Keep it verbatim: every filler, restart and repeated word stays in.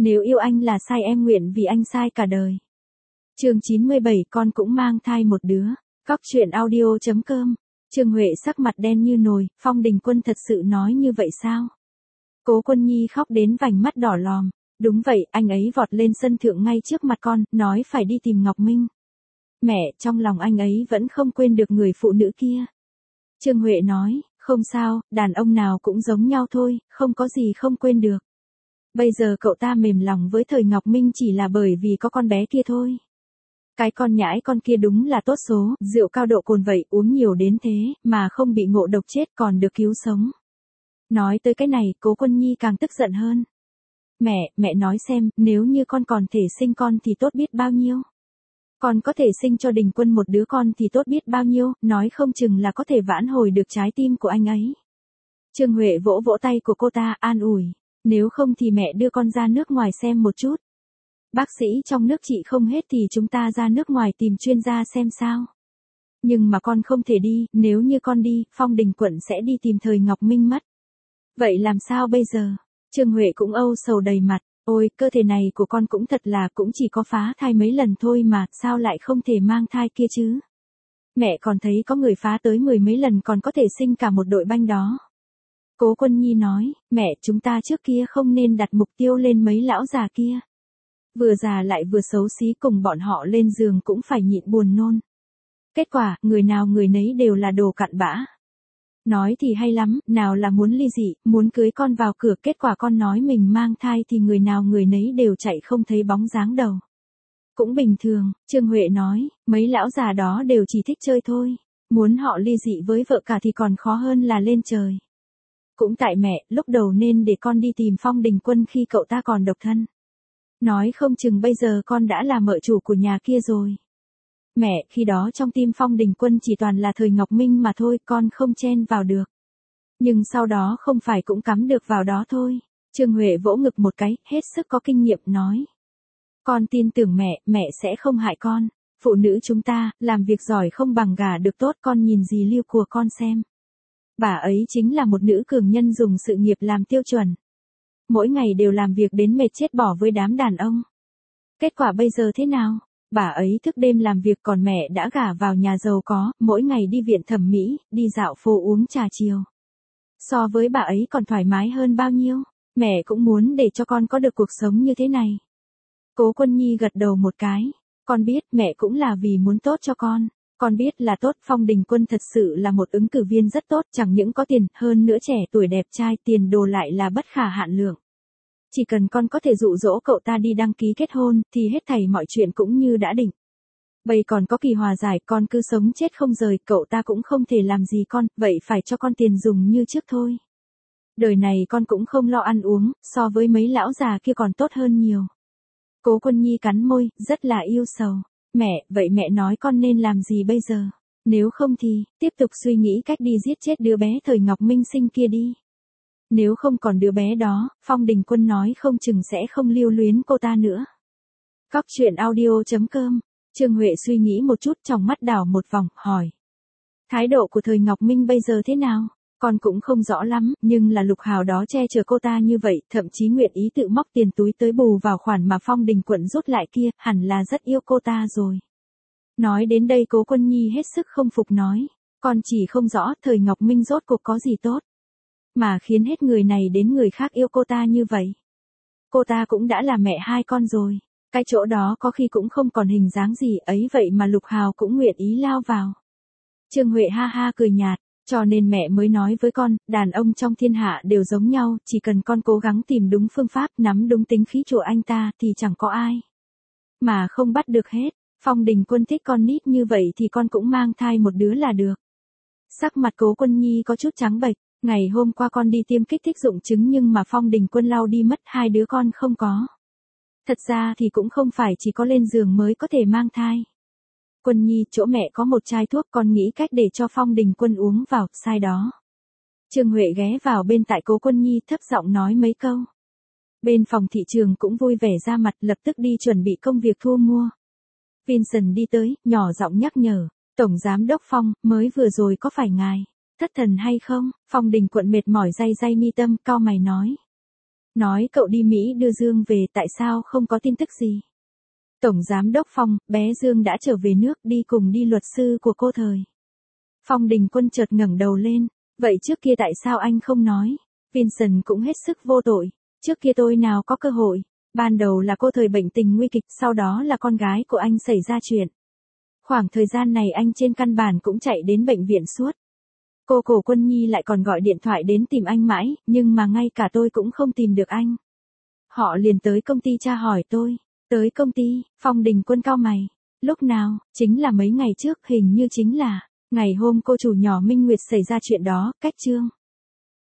Nếu yêu anh là sai em nguyện vì anh sai cả đời. Chương chín mươi bảy con cũng mang thai một đứa. Cóc truyện audio chấm com. Trương Huệ sắc mặt đen như nồi, Phong Đình Quân thật sự nói như vậy sao? Cố Quân Nhi khóc đến vành mắt đỏ lòm. Đúng vậy, anh ấy vọt lên sân thượng ngay trước mặt con, nói phải đi tìm Ngọc Minh. Mẹ, trong lòng anh ấy vẫn không quên được người phụ nữ kia. Trương Huệ nói, không sao, đàn ông nào cũng giống nhau thôi, không có gì không quên được. Bây giờ cậu ta mềm lòng với thời Ngọc Minh chỉ là bởi vì có con bé kia thôi. Cái con nhãi con kia đúng là tốt số, rượu cao độ cồn vậy, uống nhiều đến thế, mà không bị ngộ độc chết còn được cứu sống. Nói tới cái này, Cố Quân Nhi càng tức giận hơn. Mẹ, mẹ nói xem, nếu như con còn thể sinh con thì tốt biết bao nhiêu. Con có thể sinh cho Đình Quân một đứa con thì tốt biết bao nhiêu, nói không chừng là có thể vãn hồi được trái tim của anh ấy. Trương Huệ vỗ vỗ tay của cô ta, an ủi. Nếu không thì mẹ đưa con ra nước ngoài xem một chút. Bác sĩ trong nước trị không hết thì chúng ta ra nước ngoài tìm chuyên gia xem sao. Nhưng mà con không thể đi, nếu như con đi, Phong Đình Quận sẽ đi tìm thời Ngọc Minh mất. Vậy làm sao bây giờ? Trương Huệ cũng âu sầu đầy mặt. Ôi, cơ thể này của con cũng thật là cũng chỉ có phá thai mấy lần thôi mà, sao lại không thể mang thai kia chứ? Mẹ còn thấy có người phá tới mười mấy lần còn có thể sinh cả một đội banh đó. Cố Quân Nhi nói, mẹ chúng ta trước kia không nên đặt mục tiêu lên mấy lão già kia. Vừa già lại vừa xấu xí cùng bọn họ lên giường cũng phải nhịn buồn nôn. Kết quả, người nào người nấy đều là đồ cặn bã. Nói thì hay lắm, nào là muốn ly dị, muốn cưới con vào cửa, kết quả con nói mình mang thai thì người nào người nấy đều chạy không thấy bóng dáng đầu. Cũng bình thường, Trương Huệ nói, mấy lão già đó đều chỉ thích chơi thôi. Muốn họ ly dị với vợ cả thì còn khó hơn là lên trời. Cũng tại mẹ, lúc đầu nên để con đi tìm Phong Đình Quân khi cậu ta còn độc thân. Nói không chừng bây giờ con đã là mợ chủ của nhà kia rồi. Mẹ, khi đó trong tim Phong Đình Quân chỉ toàn là thời Ngọc Minh mà thôi, con không chen vào được. Nhưng sau đó không phải cũng cắm được vào đó thôi. Trương Huệ vỗ ngực một cái, hết sức có kinh nghiệm nói. Con tin tưởng mẹ, mẹ sẽ không hại con. Phụ nữ chúng ta, làm việc giỏi không bằng gả được tốt, con nhìn gì Lưu của con xem. Bà ấy chính là một nữ cường nhân dùng sự nghiệp làm tiêu chuẩn. Mỗi ngày đều làm việc đến mệt chết bỏ với đám đàn ông. Kết quả bây giờ thế nào? Bà ấy thức đêm làm việc còn mẹ đã gả vào nhà giàu có, mỗi ngày đi viện thẩm mỹ, đi dạo phố uống trà chiều. So với bà ấy còn thoải mái hơn bao nhiêu, mẹ cũng muốn để cho con có được cuộc sống như thế này. Cố Quân Nhi gật đầu một cái, con biết mẹ cũng là vì muốn tốt cho con. Con biết là tốt, Phong Đình Quân thật sự là một ứng cử viên rất tốt, chẳng những có tiền, hơn nữa trẻ tuổi đẹp trai, tiền đồ lại là bất khả hạn lượng. Chỉ cần con có thể dụ dỗ cậu ta đi đăng ký kết hôn, thì hết thảy mọi chuyện cũng như đã định. Bây còn có Kỳ hòa giải, con cứ sống chết không rời, cậu ta cũng không thể làm gì con, vậy phải cho con tiền dùng như trước thôi. Đời này con cũng không lo ăn uống, so với mấy lão già kia còn tốt hơn nhiều. Cố Quân Nhi cắn môi, rất là yêu sầu. Mẹ, vậy mẹ nói con nên làm gì bây giờ? Nếu không thì, tiếp tục suy nghĩ cách đi giết chết đứa bé thời Ngọc Minh sinh kia đi. Nếu không còn đứa bé đó, Phong Đình Quân nói không chừng sẽ không lưu luyến cô ta nữa. Cóc truyện audio chấm com. Trương Huệ suy nghĩ một chút, trong mắt đảo một vòng, hỏi. Thái độ của thời Ngọc Minh bây giờ thế nào? Con cũng không rõ lắm, nhưng là Lục Hào đó che chở cô ta như vậy, thậm chí nguyện ý tự móc tiền túi tới bù vào khoản mà Phong Đình Quận rút lại kia, hẳn là rất yêu cô ta rồi. Nói đến đây Cố Quân Nhi hết sức không phục nói, con chỉ không rõ thời Ngọc Minh rốt cuộc có gì tốt, mà khiến hết người này đến người khác yêu cô ta như vậy. Cô ta cũng đã là mẹ hai con rồi, cái chỗ đó có khi cũng không còn hình dáng gì ấy vậy mà Lục Hào cũng nguyện ý lao vào. Trương Huệ ha ha cười nhạt. Cho nên mẹ mới nói với con, đàn ông trong thiên hạ đều giống nhau, chỉ cần con cố gắng tìm đúng phương pháp, nắm đúng tính khí của anh ta thì chẳng có ai mà không bắt được hết. Phong Đình Quân thích con nít như vậy thì con cũng mang thai một đứa là được. Sắc mặt Cố Quân Nhi có chút trắng bệch, ngày hôm qua con đi tiêm kích thích dụng trứng nhưng mà Phong Đình Quân lau đi mất, hai đứa con không có. Thật ra thì cũng không phải chỉ có lên giường mới có thể mang thai. Quân Nhi, chỗ mẹ có một chai thuốc, con nghĩ cách để cho Phong Đình Quân uống vào, sai đó. Trương Huệ ghé vào bên tại Cố Quân Nhi thấp giọng nói mấy câu. Bên phòng thị trường cũng vui vẻ ra mặt, lập tức đi chuẩn bị công việc thu mua. Vincent đi tới, nhỏ giọng nhắc nhở, Tổng Giám Đốc Phong, mới vừa rồi có phải ngài thất thần hay không? Phong Đình Quận mệt mỏi day day mi tâm, cau mày nói. Nói cậu đi Mỹ đưa Dương về, tại sao không có tin tức gì? Tổng Giám đốc Phong, bé Dương đã trở về nước, đi cùng đi luật sư của cô thời. Phong Đình Quân chợt ngẩng đầu lên, vậy trước kia tại sao anh không nói? Vincent cũng hết sức vô tội, trước kia tôi nào có cơ hội, ban đầu là cô thời bệnh tình nguy kịch, sau đó là con gái của anh xảy ra chuyện. Khoảng thời gian này anh trên căn bản cũng chạy đến bệnh viện suốt. Cô Cổ Quân Nhi lại còn gọi điện thoại đến tìm anh mãi, nhưng mà ngay cả tôi cũng không tìm được anh. Họ liền tới công ty tra hỏi tôi. Tới công ty, Phong Đình Quân cau mày. Lúc nào? Chính là mấy ngày trước, hình như chính là ngày hôm cô chủ nhỏ Minh Nguyệt xảy ra chuyện đó, cách Trương